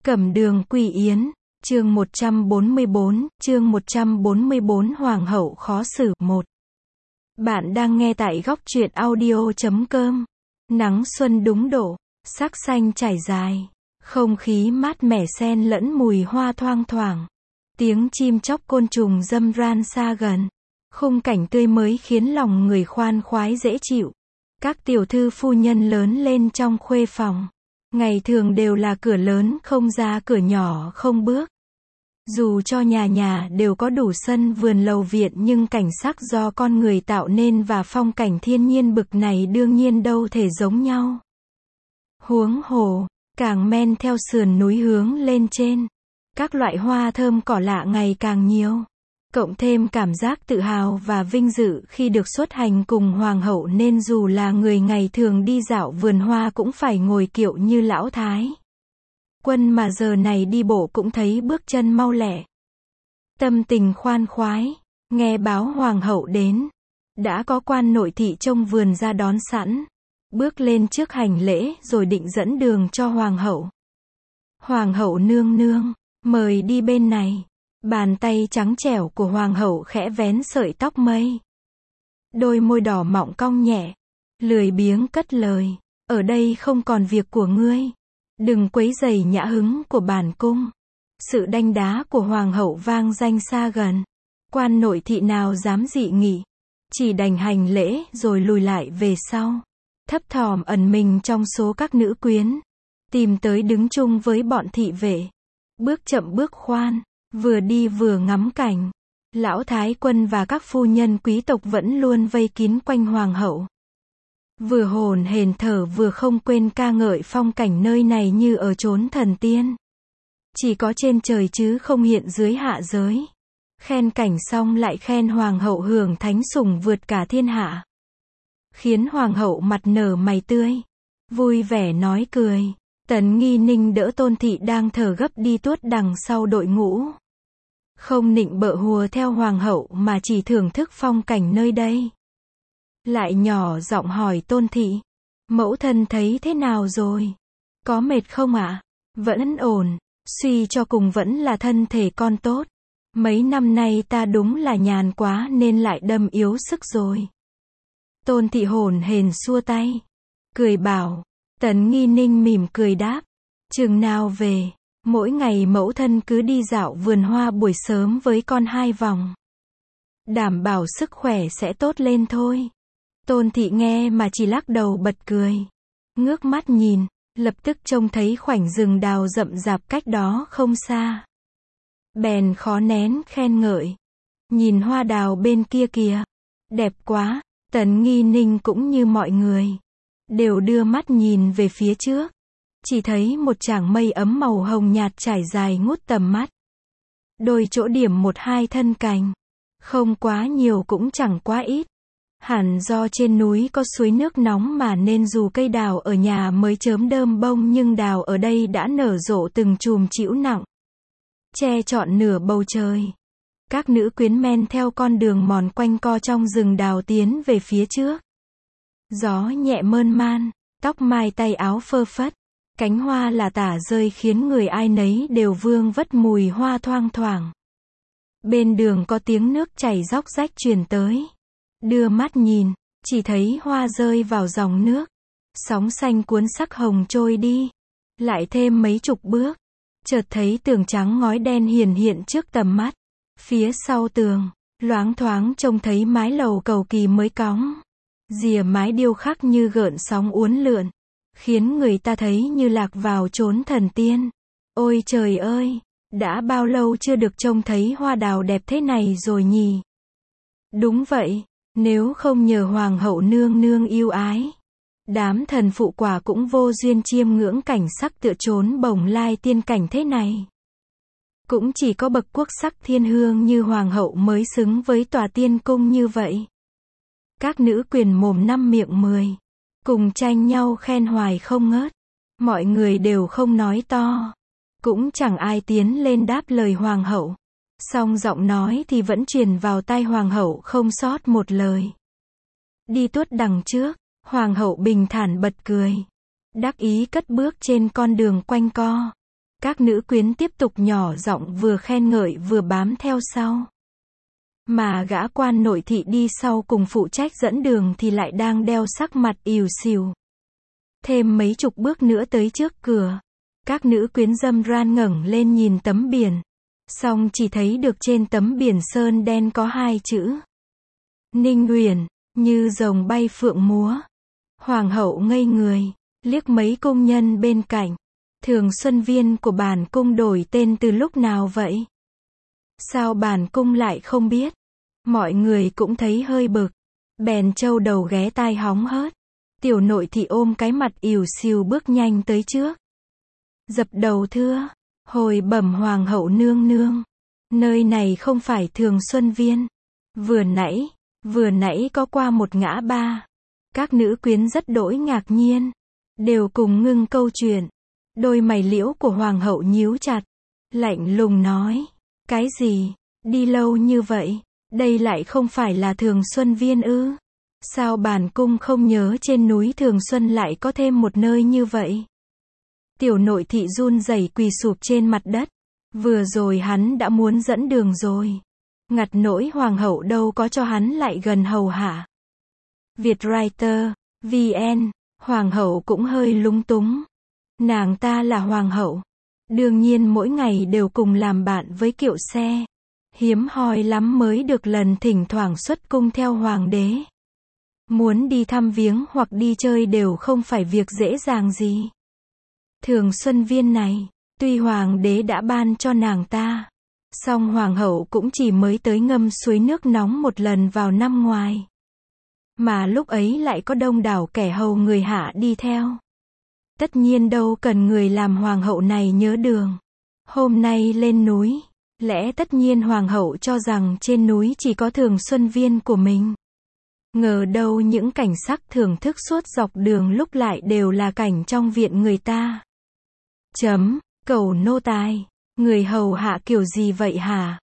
Cẩm Đường Quỳ Yến, chương 144, Hoàng hậu khó xử 1. Bạn đang nghe tại góc truyện audio.com. Nắng xuân đúng độ, sắc xanh trải dài, không khí mát mẻ xen lẫn mùi hoa thoang thoảng. Tiếng chim chóc côn trùng râm ran xa gần. Khung cảnh tươi mới khiến lòng người khoan khoái dễ chịu. Các tiểu thư phu nhân lớn lên trong khuê phòng. Ngày thường đều là cửa lớn không ra cửa nhỏ không bước. Dù cho nhà nhà đều có đủ sân vườn lầu viện nhưng cảnh sắc do con người tạo nên và phong cảnh thiên nhiên bực này đương nhiên đâu thể giống nhau. Huống hồ, càng men theo sườn núi hướng lên trên, các loại hoa thơm cỏ lạ ngày càng nhiều. Cộng thêm cảm giác tự hào và vinh dự khi được xuất hành cùng hoàng hậu nên dù là người ngày thường đi dạo vườn hoa cũng phải ngồi kiệu như lão thái quân mà giờ này đi bộ cũng thấy bước chân mau lẹ. Tâm tình khoan khoái, nghe báo hoàng hậu đến. Đã có quan nội thị trông vườn ra đón sẵn. Bước lên trước hành lễ rồi định dẫn đường cho hoàng hậu. Hoàng hậu nương nương, mời đi bên này. Bàn tay trắng trẻo của hoàng hậu khẽ vén sợi tóc mây. Đôi môi đỏ mọng cong nhẹ. Lười biếng cất lời. Ở đây không còn việc của ngươi. Đừng quấy rầy nhã hứng của bản cung. Sự đanh đá của hoàng hậu vang danh xa gần. Quan nội thị nào dám dị nghị. Chỉ đành hành lễ rồi lùi lại về sau. Thấp thỏm ẩn mình trong số các nữ quyến. Tìm tới đứng chung với bọn thị vệ. Bước chậm bước khoan. Vừa đi vừa ngắm cảnh. Lão thái quân và các phu nhân quý tộc vẫn luôn vây kín quanh hoàng hậu. Vừa hồn hển thở vừa không quên ca ngợi phong cảnh nơi này như ở chốn thần tiên. Chỉ có trên trời chứ không hiện dưới hạ giới. Khen cảnh xong lại khen hoàng hậu hưởng thánh sủng vượt cả thiên hạ. Khiến hoàng hậu mặt nở mày tươi. Vui vẻ nói cười. Tấn Nghi Ninh đỡ Tôn Thị đang thở gấp đi tuốt đằng sau đội ngũ. Không nịnh bợ hùa theo hoàng hậu mà chỉ thưởng thức phong cảnh nơi đây. Lại nhỏ giọng hỏi Tôn Thị. Mẫu thân thấy thế nào rồi? Có mệt không ạ? Vẫn ổn. Suy cho cùng vẫn là thân thể con tốt. Mấy năm nay ta đúng là nhàn quá nên lại đâm yếu sức rồi. Tôn Thị hồn hển xua tay. Cười bảo. Tấn Nghi Ninh mỉm cười đáp. Chừng nào về? Mỗi ngày mẫu thân cứ đi dạo vườn hoa buổi sớm với con 2 vòng. Đảm bảo sức khỏe sẽ tốt lên thôi. Tôn Thị nghe mà chỉ lắc đầu bật cười. Ngước mắt nhìn, lập tức trông thấy khoảnh rừng đào rậm rạp cách đó không xa. Bèn khó nén khen ngợi. Nhìn hoa đào bên kia kìa. Đẹp quá. Tấn Nghi Ninh cũng như mọi người. Đều đưa mắt nhìn về phía trước. Chỉ thấy một tràng mây ấm màu hồng nhạt trải dài ngút tầm mắt. Đôi chỗ điểm 1-2 thân cành. Không quá nhiều cũng chẳng quá ít. Hẳn do trên núi có suối nước nóng mà nên dù cây đào ở nhà mới chớm đơm bông nhưng đào ở đây đã nở rộ từng chùm trĩu nặng. Che trọn nửa bầu trời. Các nữ quyến men theo con đường mòn quanh co trong rừng đào tiến về phía trước. Gió nhẹ mơn man, tóc mai tay áo phơ phất. Cánh hoa là tả rơi khiến người ai nấy đều vương vất mùi hoa thoang thoảng. Bên đường có tiếng nước chảy róc rách truyền tới. Đưa mắt nhìn, chỉ thấy hoa rơi vào dòng nước. Sóng xanh cuốn sắc hồng trôi đi. Lại thêm mấy chục bước. Chợt thấy tường trắng ngói đen hiển hiện trước tầm mắt. Phía sau tường, loáng thoáng trông thấy mái lầu cầu kỳ mới cóng. Rìa mái điêu khắc như gợn sóng uốn lượn. Khiến người ta thấy như lạc vào chốn thần tiên. Ôi trời ơi, đã bao lâu chưa được trông thấy hoa đào đẹp thế này rồi nhỉ? Đúng vậy, nếu không nhờ hoàng hậu nương nương yêu ái. Đám thần phụ quả cũng vô duyên chiêm ngưỡng cảnh sắc tựa chốn bồng lai tiên cảnh thế này. Cũng chỉ có bậc quốc sắc thiên hương như hoàng hậu mới xứng với tòa tiên cung như vậy. Các nữ quyền mồm 5 miệng 10. Cùng tranh nhau khen hoài không ngớt. Mọi người đều không nói to. Cũng chẳng ai tiến lên đáp lời hoàng hậu. Song giọng nói thì vẫn truyền vào tai hoàng hậu không sót một lời. Đi tuốt đằng trước, hoàng hậu bình thản bật cười. Đắc ý cất bước trên con đường quanh co. Các nữ quyến tiếp tục nhỏ giọng vừa khen ngợi vừa bám theo sau. Mà gã quan nội thị đi sau cùng phụ trách dẫn đường thì lại đang đeo sắc mặt ỉu xìu. Thêm mấy chục bước nữa tới trước cửa. Các nữ quyến dâm ran ngẩng lên nhìn tấm biển. Xong chỉ thấy được trên tấm biển sơn đen có hai chữ. Ninh Uyển, như rồng bay phượng múa. Hoàng hậu ngây người, liếc mấy cung nhân bên cạnh. Thường xuân viên của bản cung đổi tên từ lúc nào vậy? Sao bản cung lại không biết? Mọi người cũng thấy hơi bực. Bèn trâu đầu ghé tai hóng hớt. Tiểu nội thị ôm cái mặt ỉu xìu bước nhanh tới trước. Dập đầu thưa, hồi bẩm hoàng hậu nương nương. Nơi này không phải Thường Xuân Viên. Vừa nãy có qua một ngã ba. Các nữ quyến rất đỗi ngạc nhiên. Đều cùng ngưng câu chuyện. Đôi mày liễu của hoàng hậu nhíu chặt. Lạnh lùng nói. Cái gì? Đi lâu như vậy? Đây lại không phải là Thường Xuân Viên ư? Sao bản cung không nhớ trên núi Thường Xuân lại có thêm một nơi như vậy? Tiểu nội thị run rẩy quỳ sụp trên mặt đất. Vừa rồi hắn đã muốn dẫn đường rồi. Ngặt nỗi hoàng hậu đâu có cho hắn lại gần hầu hạ. Vietwriter, VN, hoàng hậu cũng hơi lúng túng. Nàng ta là hoàng hậu. Đương nhiên mỗi ngày đều cùng làm bạn với kiệu xe. Hiếm hoi lắm mới được lần thỉnh thoảng xuất cung theo hoàng đế. Muốn đi thăm viếng hoặc đi chơi đều không phải việc dễ dàng gì. Thường Xuân Viên này, tuy hoàng đế đã ban cho nàng ta, song hoàng hậu cũng chỉ mới tới ngâm suối nước nóng một lần vào năm ngoài. Mà lúc ấy lại có đông đảo kẻ hầu người hạ đi theo. Tất nhiên đâu cần người làm hoàng hậu này nhớ đường. Hôm nay lên núi, lẽ tất nhiên hoàng hậu cho rằng trên núi chỉ có Thường Xuân Viên của mình. Ngờ đâu những cảnh sắc thưởng thức suốt dọc đường lúc lại đều là cảnh trong viện người ta. Cẩu nô tài, người hầu hạ kiểu gì vậy hả?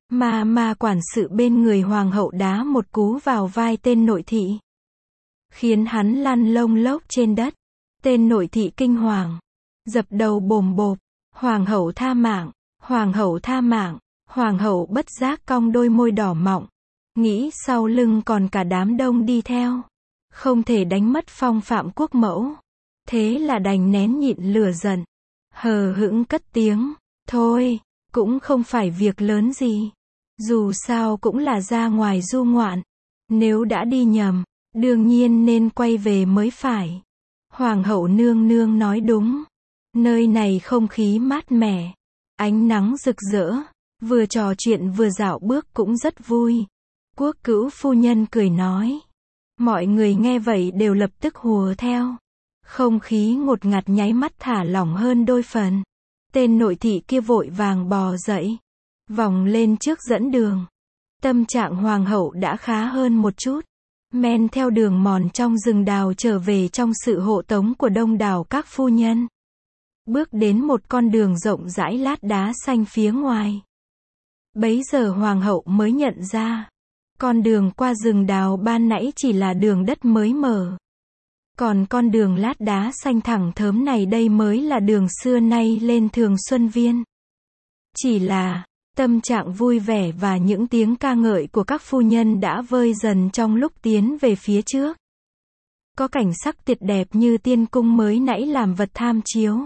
Mà quản sự bên người hoàng hậu đá một cú vào vai tên nội thị. Khiến hắn lăn lông lốc trên đất. Tên nội thị kinh hoàng. Dập đầu bồm bộp. Hoàng hậu tha mạng, hoàng hậu tha mạng. Hoàng hậu bất giác cong đôi môi đỏ mọng. Nghĩ sau lưng còn cả đám đông đi theo. Không thể đánh mất phong phạm quốc mẫu. Thế là đành nén nhịn lửa giận. Hờ hững cất tiếng. Thôi, cũng không phải việc lớn gì. Dù sao cũng là ra ngoài du ngoạn. Nếu đã đi nhầm, đương nhiên nên quay về mới phải. Hoàng hậu nương nương nói đúng. Nơi này không khí mát mẻ. Ánh nắng rực rỡ. Vừa trò chuyện vừa dạo bước cũng rất vui. Quốc cữu phu nhân cười nói. Mọi người nghe vậy đều lập tức hùa theo. Không khí ngột ngạt nháy mắt thả lỏng hơn đôi phần. Tên nội thị kia vội vàng bò dậy. Vòng lên trước dẫn đường. Tâm trạng hoàng hậu đã khá hơn một chút. Men theo đường mòn trong rừng đào trở về trong sự hộ tống của đông đảo các phu nhân. Bước đến một con đường rộng rãi lát đá xanh phía ngoài. Bấy giờ hoàng hậu mới nhận ra. Con đường qua rừng đào ban nãy chỉ là đường đất mới mở. Còn con đường lát đá xanh thẳng thớm này đây mới là đường xưa nay lên Thường Xuân Viên. Chỉ là, tâm trạng vui vẻ và những tiếng ca ngợi của các phu nhân đã vơi dần trong lúc tiến về phía trước. Có cảnh sắc tuyệt đẹp như tiên cung mới nãy làm vật tham chiếu.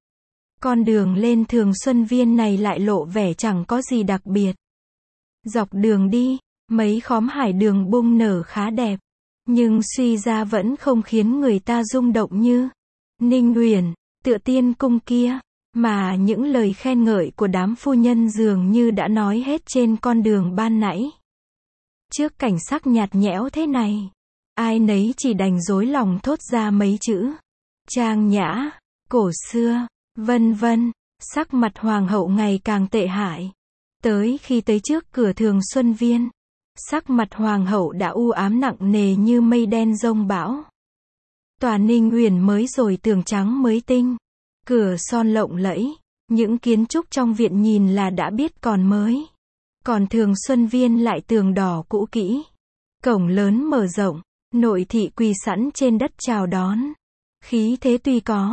Con đường lên Thường Xuân Viên này lại lộ vẻ chẳng có gì đặc biệt. Dọc đường đi, mấy khóm hải đường bung nở khá đẹp. Nhưng suy ra vẫn không khiến người ta rung động như Ninh Uyển, tựa tiên cung kia. Mà những lời khen ngợi của đám phu nhân dường như đã nói hết trên con đường ban nãy. Trước cảnh sắc nhạt nhẽo thế này, ai nấy chỉ đành rối lòng thốt ra mấy chữ. Trang nhã, cổ xưa, vân vân. Sắc mặt hoàng hậu ngày càng tệ hại. Tới khi tới trước cửa Thường Xuân Viên, sắc mặt hoàng hậu đã u ám nặng nề như mây đen giông bão. Tòa Ninh Uyển mới rồi tường trắng mới tinh. Cửa son lộng lẫy, những kiến trúc trong viện nhìn là đã biết còn mới. Còn Thường Xuân Viên lại tường đỏ cũ kỹ. Cổng lớn mở rộng, nội thị quỳ sẵn trên đất chào đón. Khí thế tuy có,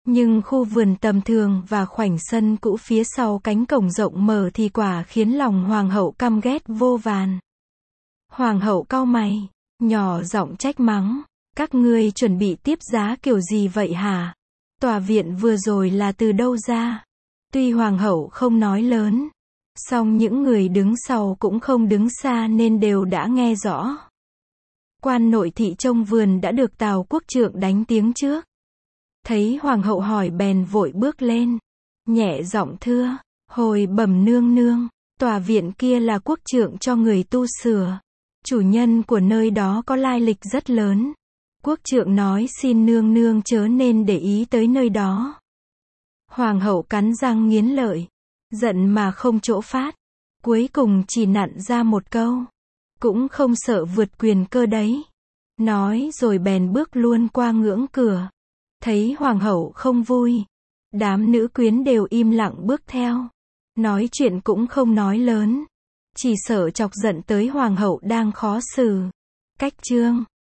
Nhưng khu vườn tầm thường và khoảnh sân cũ phía sau cánh cổng rộng mở thì quả khiến lòng hoàng hậu căm ghét vô vàn. Hoàng hậu cau mày, nhỏ giọng trách mắng, các ngươi chuẩn bị tiếp giá kiểu gì vậy hả? Tòa viện vừa rồi là từ đâu ra? Tuy hoàng hậu không nói lớn, song những người đứng sau cũng không đứng xa nên đều đã nghe rõ. Quan nội thị trông vườn đã được Tào quốc trượng đánh tiếng trước. Thấy hoàng hậu hỏi bèn vội bước lên, nhẹ giọng thưa, hồi bẩm nương nương, tòa viện kia là quốc trượng cho người tu sửa. Chủ nhân của nơi đó có lai lịch rất lớn. Quốc trượng nói xin nương nương chớ nên để ý tới nơi đó. Hoàng hậu cắn răng nghiến lợi, giận mà không chỗ phát. Cuối cùng chỉ nặn ra một câu, cũng không sợ vượt quyền cơ đấy. Nói rồi bèn bước luôn qua ngưỡng cửa. Thấy hoàng hậu không vui, đám nữ quyến đều im lặng bước theo. Nói chuyện cũng không nói lớn, chỉ sợ chọc giận tới hoàng hậu đang khó xử. Cách chương